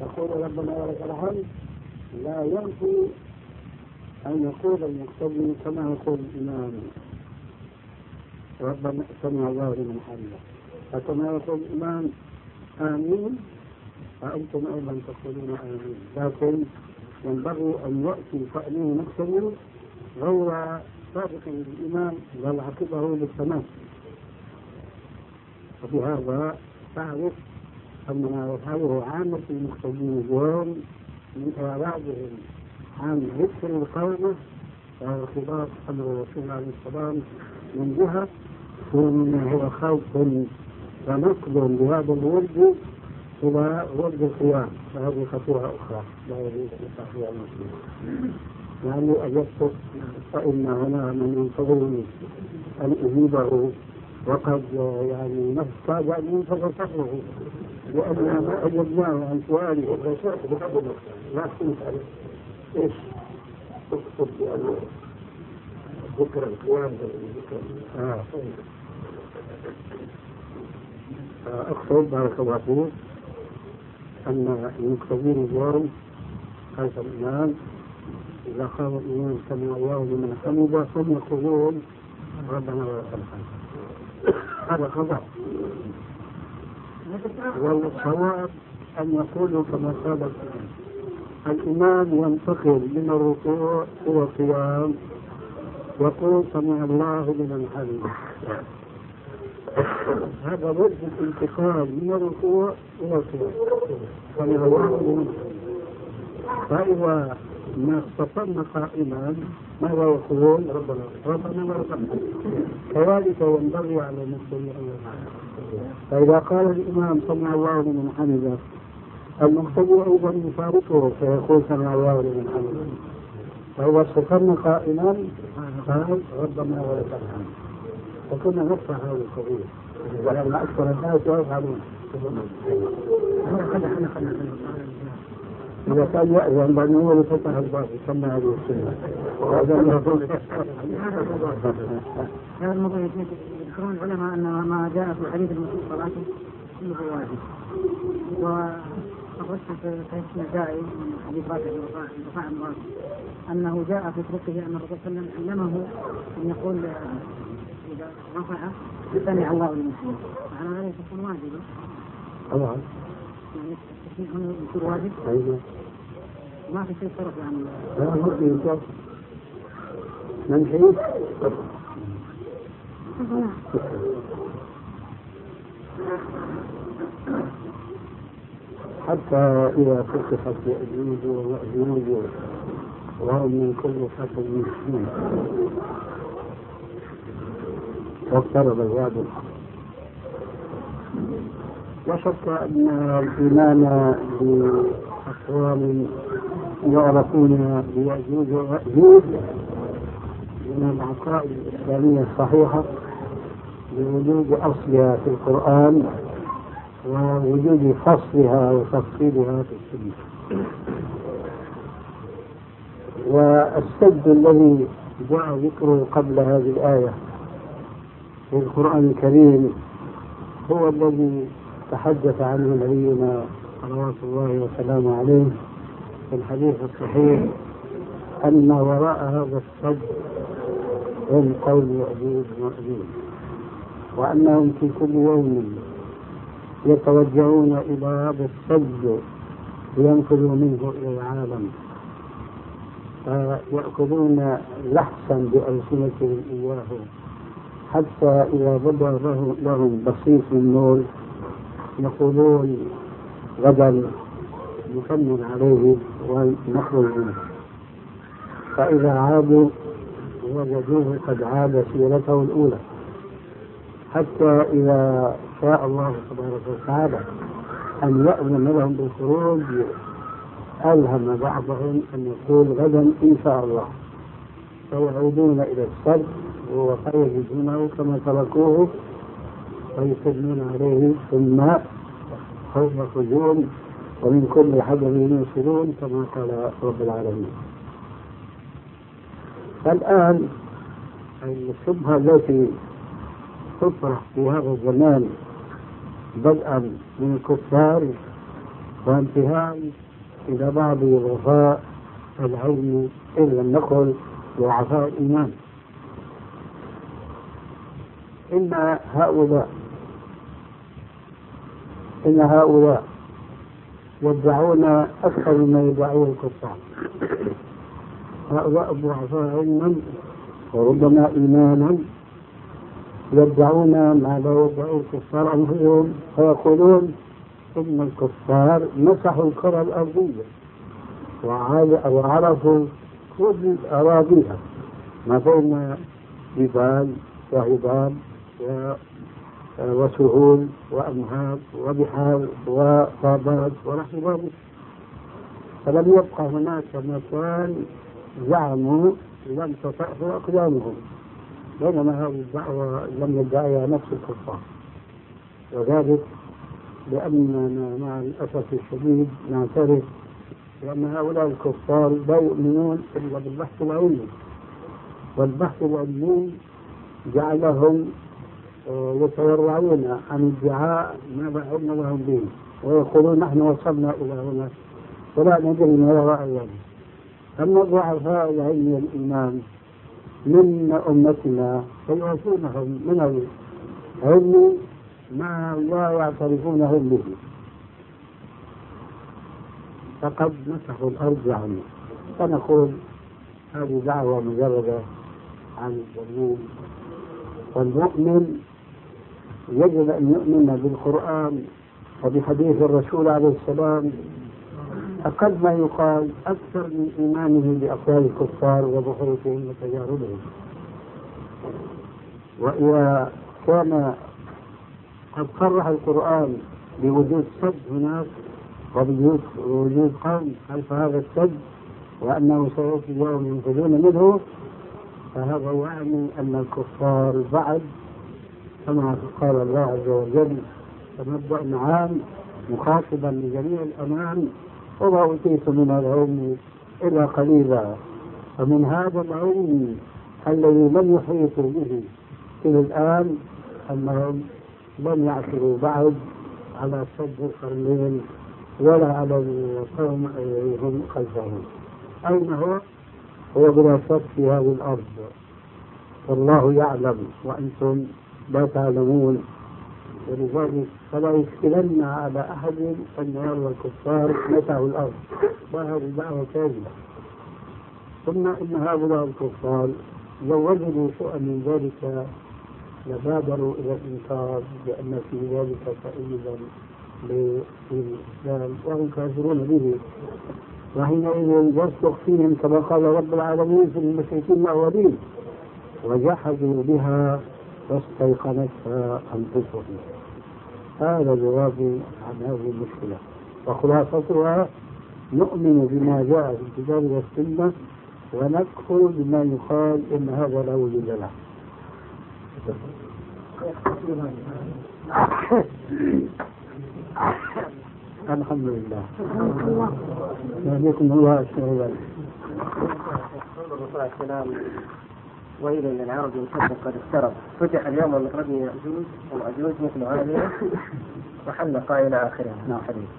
يقول ربنا ولك الحمد لا ينفي أن يقول المقتدي كما يقول الإمام ربنا سمع الله لمن حمده، فكما يقول الإمام آمين فأنتم أيضا تقولون آمين، لكن ينبغي أن يأتي تأمين مقتدي غير سابق للإمام بل عقبه بالتمام. وبهذا تعرف أن ما يفعله عامة المقتدين اليوم من إعراضهم عن ذكر القوم وهو خلاف أمر الرسول عليه السلام من جهة، ثم هو خوف ونقل بهذا الورد إلى ورد القيام، فهذه خطيئة أخرى لا يجوز لصاحبها المسلم. يعني أجبت فإن هنا من ينتظرني أن أجيبه وقد يعني نفسه يعني ينتظر صبره لأننا ما أجبناه عن سؤاله لا تسأل إيش تقصد بأنه ذكر القيام أقصد بارك الله فيك أن المقتدين اليوم خلف الإمام إذا قال الإمام سمع الله لمن حمده ثم يقولون ربنا ولك الحمد، هذا خطأ. والصواب أن يقولوا كما قال الإمام ينتقل من الركوع إلى القيام يقول سمع الله لمن حمده، هذا ضد الانتقال من الركوع إلى القيام سمع الله لمن حمده. فإذا ما استقمنا قائما ماذا يقولون ربنا ولك الحمد، كذلك ينبغي على المسلم أن يفعل. فإذا قال الإمام سمع الله لمن حمده المقتدي أيضا يشاركه فيقول سمع الله لمن حمده، فإذا استقمنا قائما قال ربنا ولك الحمد. وكنا نفرح هذه القضية ولما أكثر الناس يفعلون. إذا كان يأذن بأنه هو لفتح الباب يسمى هذه السنة. هذا الموضوع يذكرون العلماء أن ما جاء في حديث المسيء صلاته كله واجب، وأخذت في حديث النسائي من حديث رفاع المراد أنه جاء في طرقه أن الرسول صلى الله عليه وسلم علمه أن يقول إذا رفع سمع الله لمن حمده، فعلى ذلك تكون واجبة. طبعا يعني التسميع يكون واجب. أيوة. ما في شيء صرف يعني. لا مرضي يصرف. من حيث؟ حتى إذا فتحت يأجوج ومأجوج وهم من كل حسب مسكين واقترب الوعد الحق. لا شك أن الإيمان بأقوام يعرفون بيأجوج ومأجوج من العقائد الإسلامية الصحيحة بوجود أصلها في القرآن ووجود فصلها وتفصيلها في السنة. والسد الذي جاء ذكره قبل هذه الآية في القرآن الكريم هو الذي تحدث عنه نبينا صلوات الله وسلامه عليه في الحديث الصحيح أن وراء هذا السد هم قوم يأجوج ومأجوج، وأنهم في كل يوم يتوجهون إلى هذا السد لينفذوا منه إلى العالم، فيأخذون لحسا بألسنتهم إياه حتى إذا بدا لهم بسيط النور يقولون غدا نكمل عليه ونخرج منه، فإذا عادوا وجدوه قد عاد سيرته الأولى، حتى إذا شاء الله تبارك وتعالى أن يأذن لهم بالخروج ألهم بعضهم أن يقول غدا إن شاء الله، فيعودون إلى السد ويجدونه كما تركوه ويسلمون عليه ثم هم يخرجون ومن كل حدث يوصلون كما قال رب العالمين. فالآن الشبهة التي تطرح في هذا الزمان بدءا من الكفار وانتهاء إلى بعض ضعفاء العلم إن لم نقل ضعفاء الإيمان. إن هؤلاء يدعون أكثر مما يدعون الكفار. هؤلاء الضعفاء علما وربما إيمانا يدعون ما لا يدعون الكفار أنفسهم، فيقولون إن الكفار مسحوا الكرة الأرضية وعرفوا كل أراضيها ما بين جبال وهضاب وسهول وأنهار وبحار وغابات ونحو ذلك، فلم يبقى هناك مكان زعموا لم تطأه أقدامهم، بينما هذه الدعوة لم يدعيها نفس الكفار. وذلك لأننا مع الأسف الشديد نعترف بأن هؤلاء الكفار لا يؤمنون إلا بالبحث العلمي، والبحث العلمي جعلهم يتورعون عن ادعاء ما لا علم لهم به، ويقولون نحن وصلنا إلى هنا ولا ندري ما وراء ذلك. أما ضعفاء العلم والإيمان من أمتنا فيعطونهم من العلم ما لا يعترفونه به، فقد مسحوا الأرض عنه. فنقول هذه دعوة مجردة عن الجنون، والمؤمن يجب أن يؤمن بالقرآن وبحديث الرسول عليه السلام أقل ما يقال أكثر من إيمانه بأقوال الكفار وبحوثهم وتجاربهم. وإذا كان قد صرح القرآن بوجود سد هناك وبوجود قوم خلف هذا السد وأنه سيأتي يوم ينفذون منه، فهذا يعني أن الكفار بعد كما قال الله عز وجل فمبدأ عام مخاطبا لجميع الأمان وما أوتيت من العلم إلا قليلا. فمن هذا العلم الذي لم يحيطوا به إلى الآن أنهم لم يعثروا بعد على سد القرنين ولا على القوم هم خلفهم. أين هو بلا شك في هذه الأرض، والله يعلم وأنتم لا تعلمون، ولذلك فلا يشكلن على أحد أن هؤلاء الكفار مسحوا الأرض، وهذه دعوة كاذبة. ثم إن هؤلاء الكفار لو وجدوا شيئا من ذلك لبادروا إلى الإنكار بأن في ذلك تأييدا للإسلام وهم كافرون به، وحينئذ يصدق فيهم كما قال رب العالمين في المشركين الأولين وجحدوا بها واستيقنتها أنفسهم. هذا جوابي عن هذه المشكلة، وخلاصتها نؤمن بما جاء في الكتاب والسنة ونكفر بما يقال إن هذا لا وجود له. الحمد لله. يهديكم الله الشهوات. الرسول عليه السلام وإلى أن العرب يمتد قد اقترب، فتح اليوم من ربي يأجوج ومأجوج مثل هذه وحلق إلى آخره. نعم.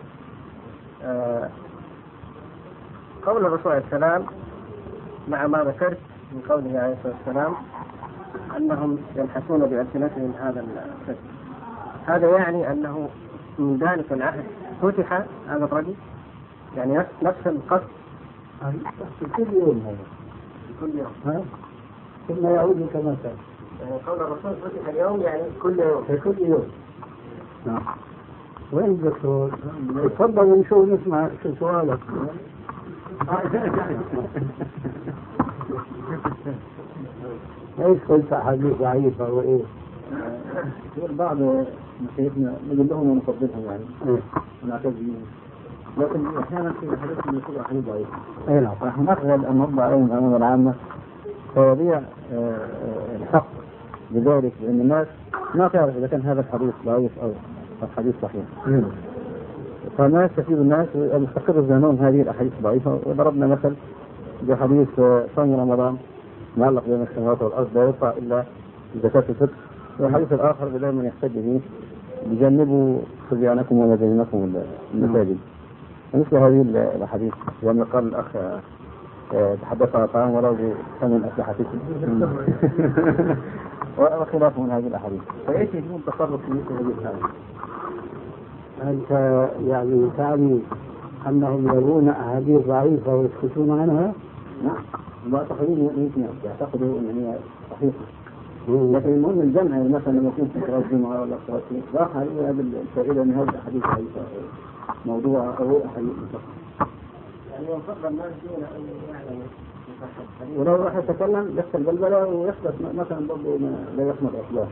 قول الرسول عليه السلام مع ما ذكرت من قوله عليه الصلاة والسلام أنهم يبحثون بألسنتهم هذا الفتح، هذا يعني أنه من ذلك العهد فتح هذا الرجل، يعني نفس القصد كل يوم هذا كل يوم ثم يعود كما كان. يعني قول الرسول فتح اليوم يعني كل يوم كل يوم. نعم. وين الدكتور؟ تفضل نشوف نسمع شو سؤالك. ايش قلت حديث ضعيفة وايه؟ بعض مشايخنا نقول لهم ونفضلهم يعني ونعتز بهم، لكن احيانا في حديث من يكون حديث ضعيف. اي نعم. نحن نقبل ان نضع عليهم الامانه العامه فيضيع الحق بذلك، لان الناس ما تعرف اذا كان هذا الحديث ضعيف او الحديث صحيح. فما يستفيد الناس المستقر الزمان هذه الاحاديث ضعيفه. وضربنا مثل بحديث صوم رمضان معلق بين السماوات والارض لا يدفع الا زكاة الفطر، والحديث الاخر دائما يحتج به بجنبوا صبيانكم ومزينكم المساجد. مثل هذه الأحاديث لما قال الأخ تحدث عن طعام ولو بثمن أسلحتكم وخلاف من هذه الأحاديث، فإيش يكون التصرف في مثل هذه الحالة؟ أنت يعني تعني أنهم يرون أحاديث ضعيفة ويسكتون عنها؟ نعم، معتقدين يمكن يعتقدوا أن هي صحيحة، لكن المهم الجمع مثلا لما يكون في صلاة الجمعة ولا صلاة الإصباح هذه الفائدة أن هذه الأحاديث ضعيفة موضوع أو أحاديث مصححة. يعني يفضل الناس دون أن يعلموا ولو راح يتكلم يحصل بلبلة ويحدث مثلا برضه لا يحمد أصلاح.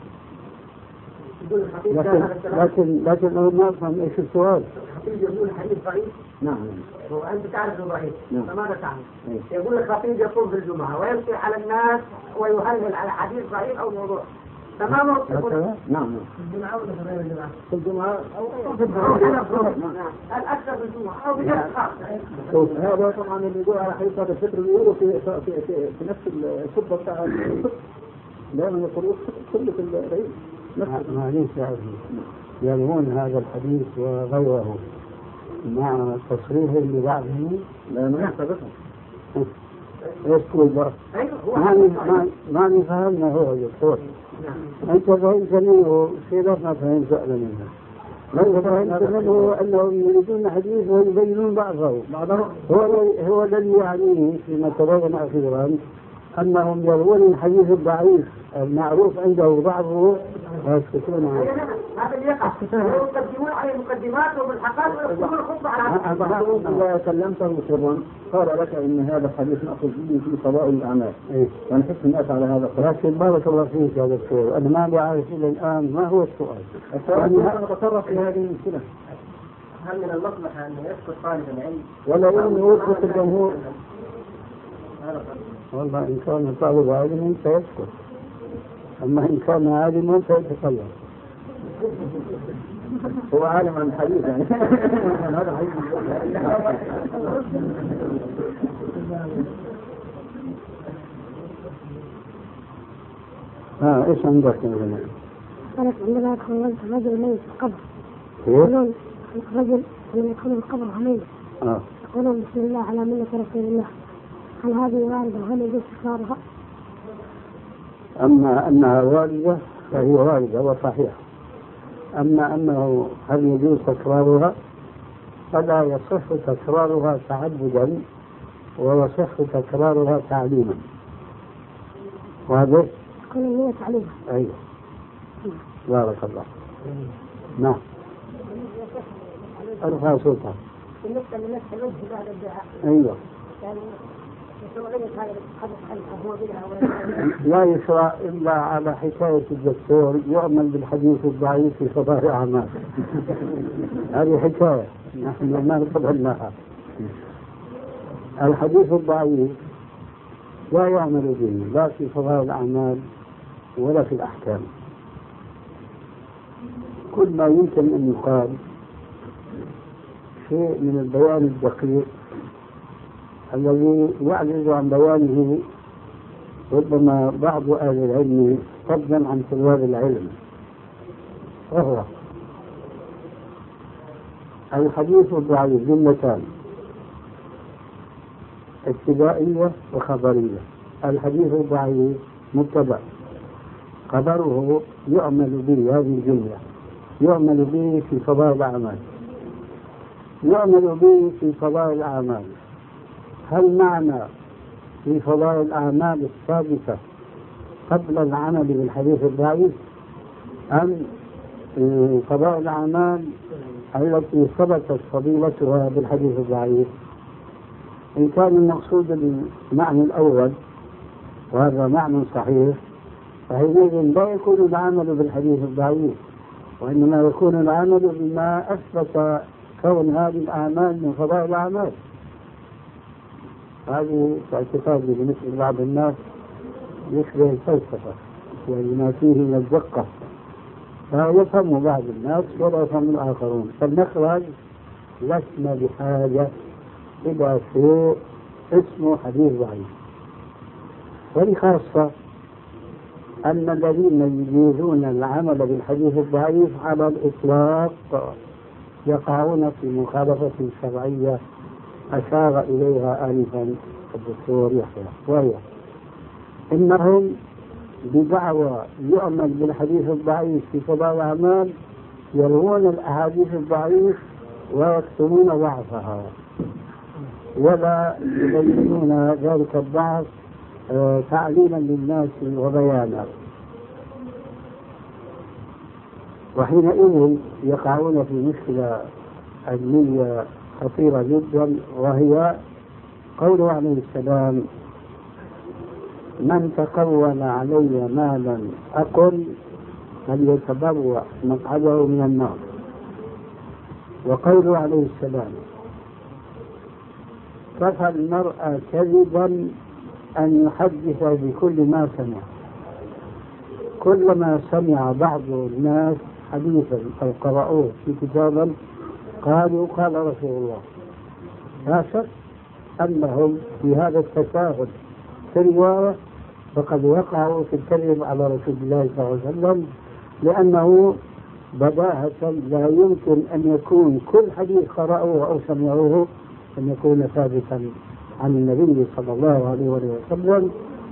لكن ما أفهم إيش السؤال. الخطيب يقول الحديث ضعيف. نعم. وأنت تعرف انه ضعيف. نعم. فماذا تعمل؟ يقول الخطيب يقوم في الجمعة ويمشي على الناس ويهلل على حديث ضعيف أو موضوع. تماما. نعم. في الجمعة ولا في غير الجمعة؟ في الجمعة أو في الجمعة. الأكثر في الجمعة أو بجد خاص. هذا طبعا اللي يقول على حديث هذا الفطر يقولوا في نفس الخطبة بتاع الفطر. دائما يقولوا كله في العيد. معليش يروون هذا الحديث وغيره مع تصريحه لبعضهم لا ما يحتبطهم. ايش تقول بقى؟ ما نفهمنا هو دكتور. انت فهمتني وسيدك ما فهمت أنا منها. من فهمت منه انهم يريدون حديث ويبينون بعضه. هو الذي يعنيه فيما تبين اخيرا انهم يروون الحديث الضعيف المعروف عنده بعضه ويسكتون عنه. هذا اللي يقع. يقدمون عليه مقدمات وبالحقائق ويقولون الخطبة على بعضهم إذا كلمته سرا قال لك إن هذا الحديث نأخذ به في فضائل الأعمال. ونحس الناس على هذا القدر. لكن بارك الله فيك يا دكتور، أنا ما بعرف إلى الآن ما هو السؤال. أنا بتصرف في هذه المشكلة. هل من المصلحة أن يسكت طالب العلم؟ ولا يوقف الجمهور؟ والله إن كان طالب علم سيسكت، أما إن كان عالما سيتكلم. هو عالم عن الحديث يعني. هذا حديث. إيش عندك يا جماعة؟ قالت عندما يدخل الرجل ميت في القبر يقولون الرجل لما يدخل القبر ميت يقولون بسم الله على ملة رسول الله، هل هذه واردة وهل يجوز تكرارها؟ أما أنها واردة فهي واردة وصحيحة، أما أنه هل يجوز تكرارها فلا يصح تكرارها تعبدا ويصح تكرارها تعليما. وهذا تكون النية تعليما. أيوه بارك الله. نعم ارفع صوتها. بالنسبة لنفس الوجه بعد الدعاء. أيوه. يعني لا يشرع إلا على حكاية الدكتور يعمل بالحديث الضعيف في فضائل الأعمال. هذه حكاية نحن ما نقبلناها. الحديث الضعيف لا يعمل به لا في فضائل الأعمال ولا في الأحكام. كل ما يمكن أن يقال شيء من البيان الدقيق الذي يعجز عن بيانه ربما بعض أهل العلم فضلا عن طلاب العلم، وهو الحديث الضعيف جملتان ابتدائية وخبرية. الحديث الضعيف مبتدأ، خبره يعمل به، هذه الجملة يعمل به في فضائل الأعمال. يعمل به في فضائل الأعمال، هل معنى في فضائل الأعمال الثابتة قبل العمل بالحديث الضعيف أم فضائل الأعمال التي ثبتت فضيلتها بالحديث الضعيف؟ إن كان المقصود المعنى الأول وهذا معنى صحيح فحينئذ لا يكون العمل بالحديث الضعيف، وإنما يكون العمل بما أثبت كون هذه الأعمال من فضائل الأعمال. هذه اعتقادي بالنسبة لبعض الناس يشبه الفلسفة وما فيه من الدقة، فيفهم بعض الناس ولا يفهم الآخرون. فالمخرج لسنا بحاجة إلى شيء اسمه حديث ضعيف. ولخاصة أن الذين يجيزون العمل بالحديث الضعيف على الإطلاق يقعون في مخالفة شرعية أشار إليها آنفا الدكتور يحيى، وهي إنهم بدعوى يؤمن بالحديث الضعيف في فضائل الأعمال يروون الأحاديث الضعيف ويكتمون ضعفها ولا يبينون ذلك الضعف تعليما للناس وبيانا، وحينئذ يقعون في مشكلة علمية خطيرة جدا، وهي قوله عليه السلام: من تقول علي مالا أقل فليتبوأ مقعده من النار. وقوله عليه السلام: كفى المرء كذبا أن يحدث بكل ما سمع. كلما سمع بعض الناس حديثا أو قرأوه في كتابا قالوا قال رسول الله، لا شك أنهم في هذا التساهل في الرواية فقد وقعوا في الكذب على رسول الله صلى الله عليه وسلم، لأنه بداهة لا يمكن أن يكون كل حديث قرأوه أو سمعوه أن يكون ثابتا عن النبي صلى الله عليه وسلم.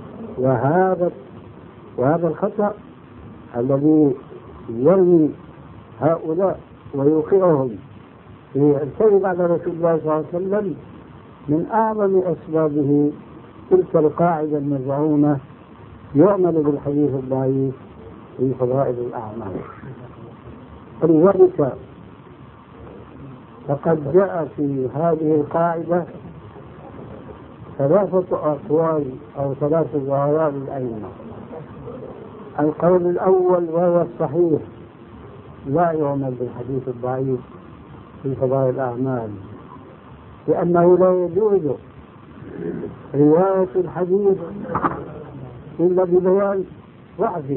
وهذا الخطأ الذي يرمي هؤلاء ويوقعهم في الكذب على رسول الله صلى الله عليه وسلم من أعظم أسبابه تلك القاعدة المزعومة: يعمل بالحديث الضعيف في فضائل الأعمال. ولذلك فقد جاء في هذه القاعدة ثلاثة أقوال أو ثلاثة آراء للأئمة. القول الأول وهو الصحيح: لا يعمل بالحديث الضعيف في فضائل الأعمال، لأنه لا يجوز رواية الحديث إلا ببيان ضعفه،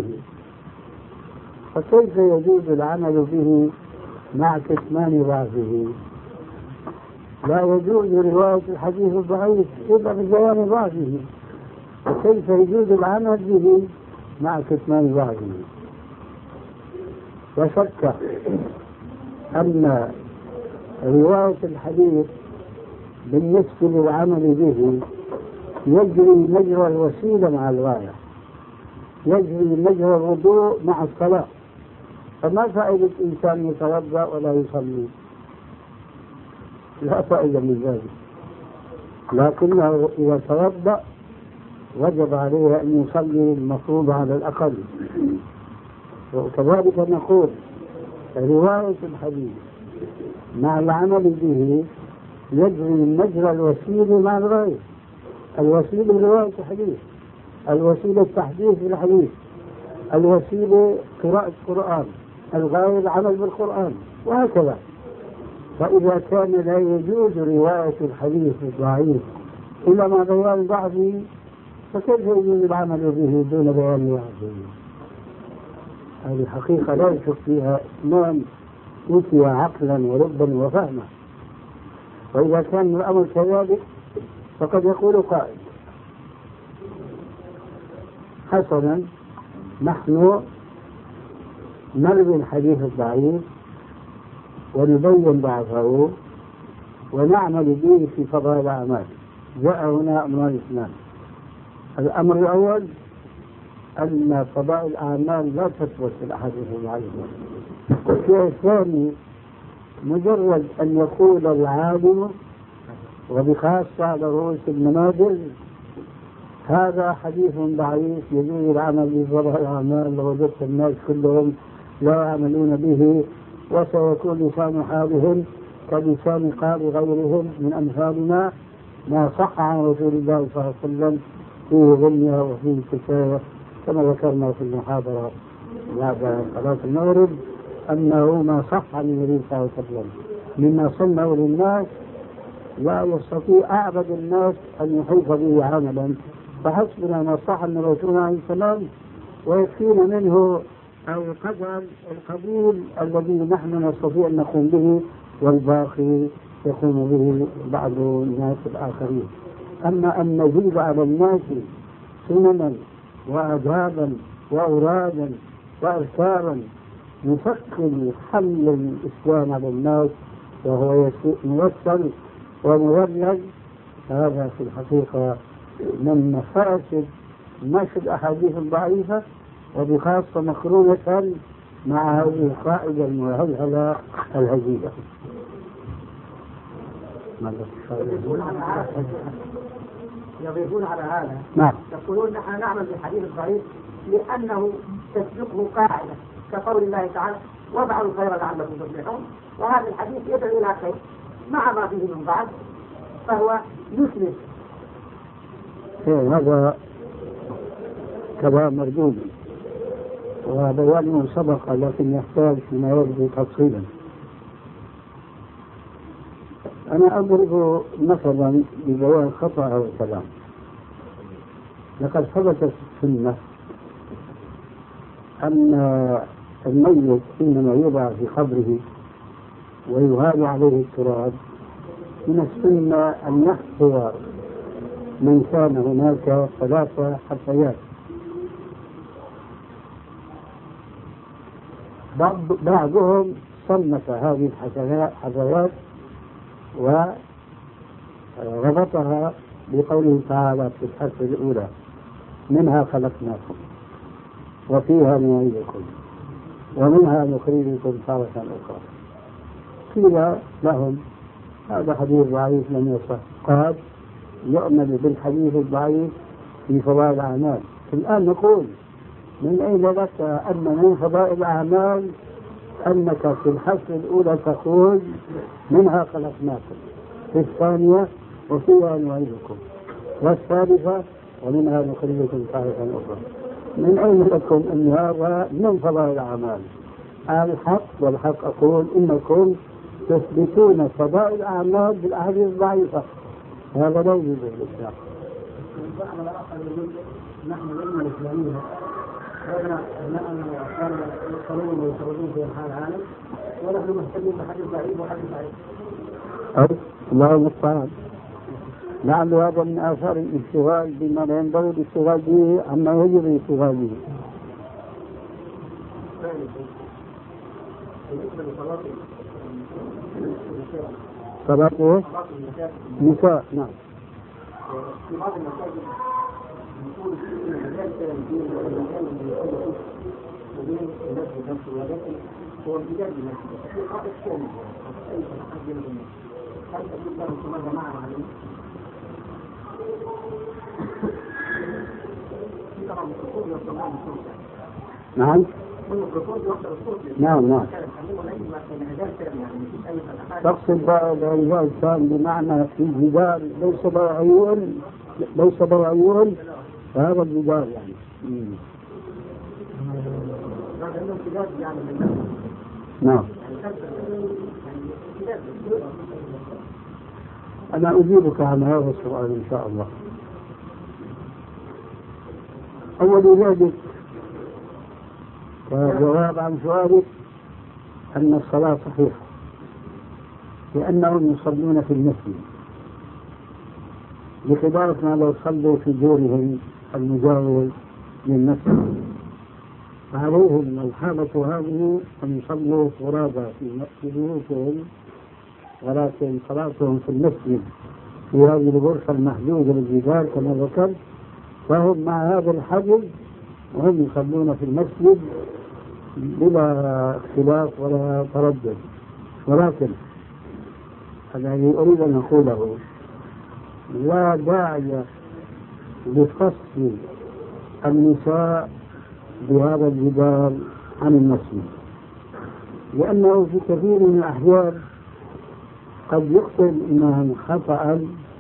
فكيف يجوز العمل به مع كتمان ضعفه؟ لا يجوز رواية الحديث الضعيف إلا ببيان ضعفه، فكيف يجوز العمل به مع كتمان ضعفه؟ وشك أن رواية الحديث بالنسبة للعمل به يجري مجرى الوسيلة مع الغاية، يجري مجرى الوضوء مع الصلاة، فما فائدة إنسان يتوضأ ولا يصلي؟ لا فائدة من ذلك، لكنه إذا توضأ وجب عليه أن يصلي المفروض على الأقل. وكذلك نقول رواية الحديث مع العمل به يجري مجرى الوسيلة مع الغاية. الوسيلة رواية الحديث، الوسيلة التحديث بالحديث، الوسيلة قراءة القرآن، الغاية العمل بالقرآن، وهكذا. فإذا كان لا يجوز رواية الحديث الضعيف إلا مع بيان ضعفه، فكيف يجوز العمل به دون بيان ضعفه؟ هذه حقيقة لا يشك فيها اثنان أوتي عقلا ولبا وفهما. وإذا كان الأمر كذلك فقد يقول قائل: حسنا، نحن نروي الحديث الضعيف ونبين ضعفه ونعمل به في فضائل الأعمال. جاء هنا أمران اثنان: الأمر الأول أن فضائل الأعمال لا تثبت في الأحاديث الضعيفة. والشيء الثاني مجرد أن يقول العالم وبخاصة على رؤوس المنابر هذا حديث ضعيف يجوز العمل بفضائل الأعمال، لوجدت الناس كلهم لا يعملون به، وسيكون لسان حالهم كلسان قال غيرهم من أمثالنا، ما صح عن رسول الله صلى الله عليه وسلم فيه غنية وفيه كفاية، كما ذكرنا في المحاضرة بعد صلاة المغرب أنه ما صح عن النبي صلى الله عليه وسلم مما صنعه للناس لا يستطيع أعبد الناس أن يحيط به عملا، فحسبنا ما صح من رسولنا عليه السلام ويكفينا منه أو قدر القبول الذي نحن نستطيع أن نقوم به، والباقي يقوم به بعض الناس الآخرين. أما أن نزيد على الناس سننا وآدابا وأورادا وأذكارا نثقل حمل الإسلام على الناس، وهو يوصل ومولد، هذا في الحقيقة من مفاسد نشر الأحاديث الضعيفة، وبخاصة مقرونة مع هذه القاعدة المهلهلة الهزيلة. يضيفون على هذا نعم. يقولون نحن نعمل بالحديث الضعيف لأنه تسبقه قاعدة كقول الله تعالى وضعوا الخير لعلكم تفلحون، وهذا الحديث يدعو إلى خير مع ما فيه من بعد، فهو يسلم. هذا كلام مردود وبيانه سبق، لكن يحتاج فيما يبدو تفصيلا. أنا أضرب مثلا ببيان خطأ هذا الكلام. لقد ثبت في السنة أن الميت حينما يوضع في قبره ويهال عليه التراب من السنة أن يحفظ من كان هناك 3 حفيات. بعضهم صنف هذه الحفيات وربطها بقوله تعالى في الحلقة الأولى منها خلقناكم وفيها نعيدكم ومنها نخرجكم تارة أخرى. قيل لهم هذا حديث ضعيف لم يصح. قال يؤمن بالحديث الضعيف في فضائل الأعمال. الآن نقول من أين لك أن من فضائل الأعمال أنك في الحلقة الأولى تقول منها خلقناكم، في الثانية وفيها نعيدكم، والثالثة ومنها نخرجكم تارة أخرى؟ من أين لكم أن هذا من فضائل الأعمال؟ الحق والحق أقول إنكم تثبتون فضائل الأعمال بالأحاديث الضعيفة، هذا لا يوجد في الإسلام. نحن الأمة الإسلامية ربنا أبناءنا وأطفالنا يدخلون ويخرجون في أنحاء العالم ونحن مهتمين بحديث ضعيف وحديث ضعيف. الله المستعان. لعل هذا من آثار الاشتغال بما لا ينبغي الاشتغال به عما يجب الاشتغال به. صلاة النساء. نعم. في بعض المساجد يقول ان المجال الدين والمكان اللي يصلي فيه وبين المسجد نفسه، ولكن هو امتداد للمسجد في خط الشامل اي حد من الناس. هل تجد له ثم جماعه عليه؟ نعم. نعم. تقصد بقى العيال كان بمعنى في الجدار ليس برعيون هذا الجدار يعني. نعم. أنا أجيبك عن هذا السؤال إن شاء الله. أول ذلك جواب عن سؤالك أن الصلاة صحيحة لأنهم يصلون في المسجد، بخلاف ما لو صلوا في دورهم المجاور للمسجد، فعليهم الحالة هذه أن يصلوا فرادى في بيوتهم، ولكن صلاتهم في المسجد في هذه الغرفة المحدودة بالجدار كما ذكرت، فهم مع هذا الحجز وهم يصلون في المسجد بلا اختلاف ولا تردد. ولكن الذي أريد أن أقوله لا داعي لفصل النساء بهذا الجدار عن المسجد، لأنه في كثير من الأحيان قد يقتل الإمام خطأ،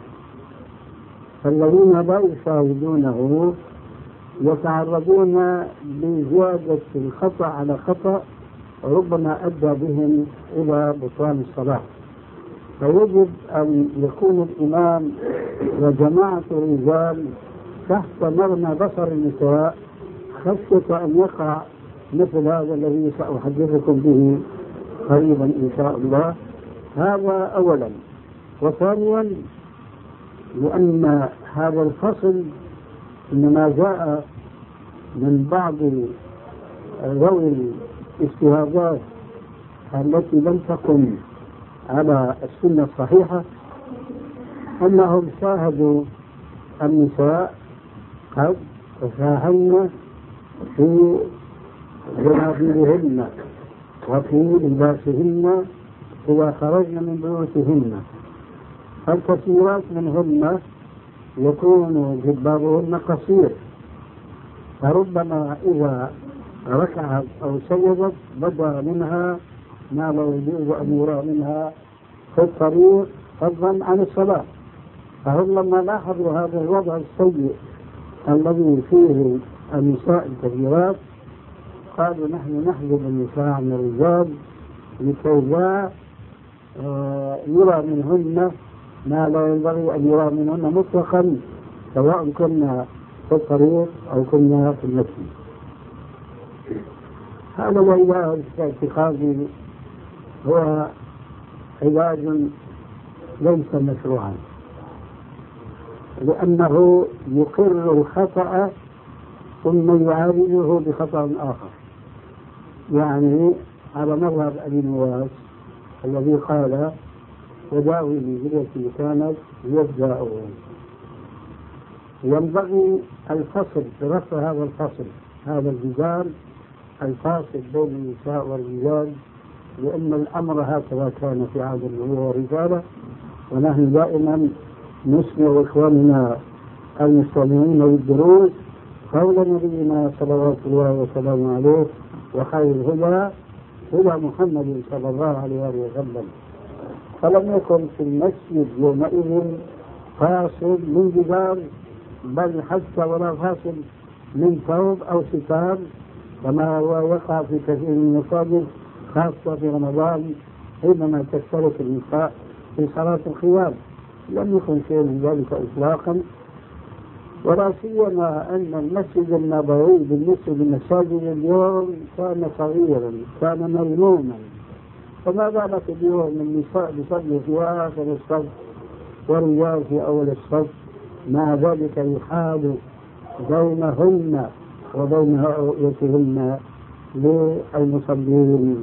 فالذين لا يشاهدونه يتعرضون لزيادة الخطأ على خطأ ربما أدى بهم إلى بطلان الصلاة. فيجب أن يكون الإمام وجماعة الرجال تحت مرمى بصر النساء خشية أن يقع مثل هذا الذي سأحدثكم به قريبا إن شاء الله. هذا أولا. وثانيا لأن هذا الفصل إنما جاء من بعض ذوي الاجتهادات التي لم تكن على السنة الصحيحة أنهم شاهدوا النساء قد تساهلن في جنابيبهن وفي لباسهن إذا خرجن من بيوتهن، فالكثيرات منهن يكون جبابهن قصير، فربما إذا ركعت أو سجدت بدا منها ما لا يجوز أن يرى منها في الطريق فضلا عن الصلاة. فهم لما لاحظوا هذا الوضع السيء الذي فيه النساء الكثيرات قالوا نحن نحجب النساء عن الرجال لكي لا يرى منهن ما لا ينبغي أن يرى منهن مطلقا، سواء كنا في الطريق أو كنا في المسجد. هذا العلاج باعتقادي هو علاج ليس مشروعا، لأنه يقر الخطأ ثم يعالجه بخطأ آخر. يعني على مذهب أبي نواس الذي قال وداوي بذريتي كانت يبدأ، ينبغي الفصل برفع هذا الفصل، هذا الجدار الفاصل بين النساء والرجال، لأن الأمر هكذا كان في عهد النبوة والرجالة. ونحن دائما نسمع إخواننا المستمعين للدروس قول نبينا صلوات الله وسلامه عليه وخير الهدى هدى محمد صلى الله عليه وسلم. فلم يكن في المسجد يومئذ فاصل من جدار، بل حتى ولا فاصل من ثوب أو ستار كما هو يقع في كثير من المساجد خاصة في رمضان حينما تشترك النساء في صلاة الخيام. لم يكن شيء من ذلك إطلاقا، ولا سيما أن المسجد النبوي بالنسبة للمساجد اليوم كان صغيرا، كان ملموما، فما بالك اليوم النساء بصلي في آخر الصف والرجال في أول الصف، مع ذلك يحال بينهن وبين رؤيتهن للمصلين.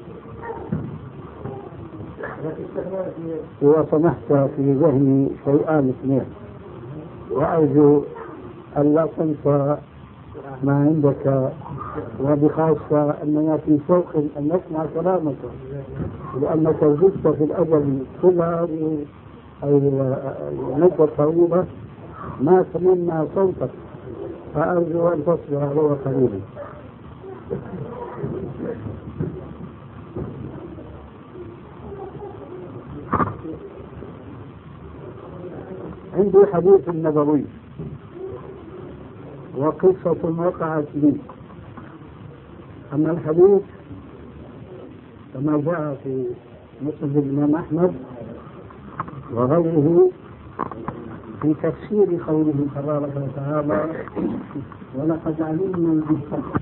وسمحت في ذهني شيئان اثنين، وأرجو أن لا تنسى ما عندك، وبخاصة أننا في شوق أن نسمع كلامك، لأنك زدت في الأدب كل هذه المدة الطويلة ما سمعنا صوتك، فأرجو أن تصبر عليه قليلا. عندي حديث نبوي وقصة وقعت لي. أما الحديث كما جاء في مسند الإمام أحمد وغيره في تفسير قوله تبارك وتعالى ولقد علمنا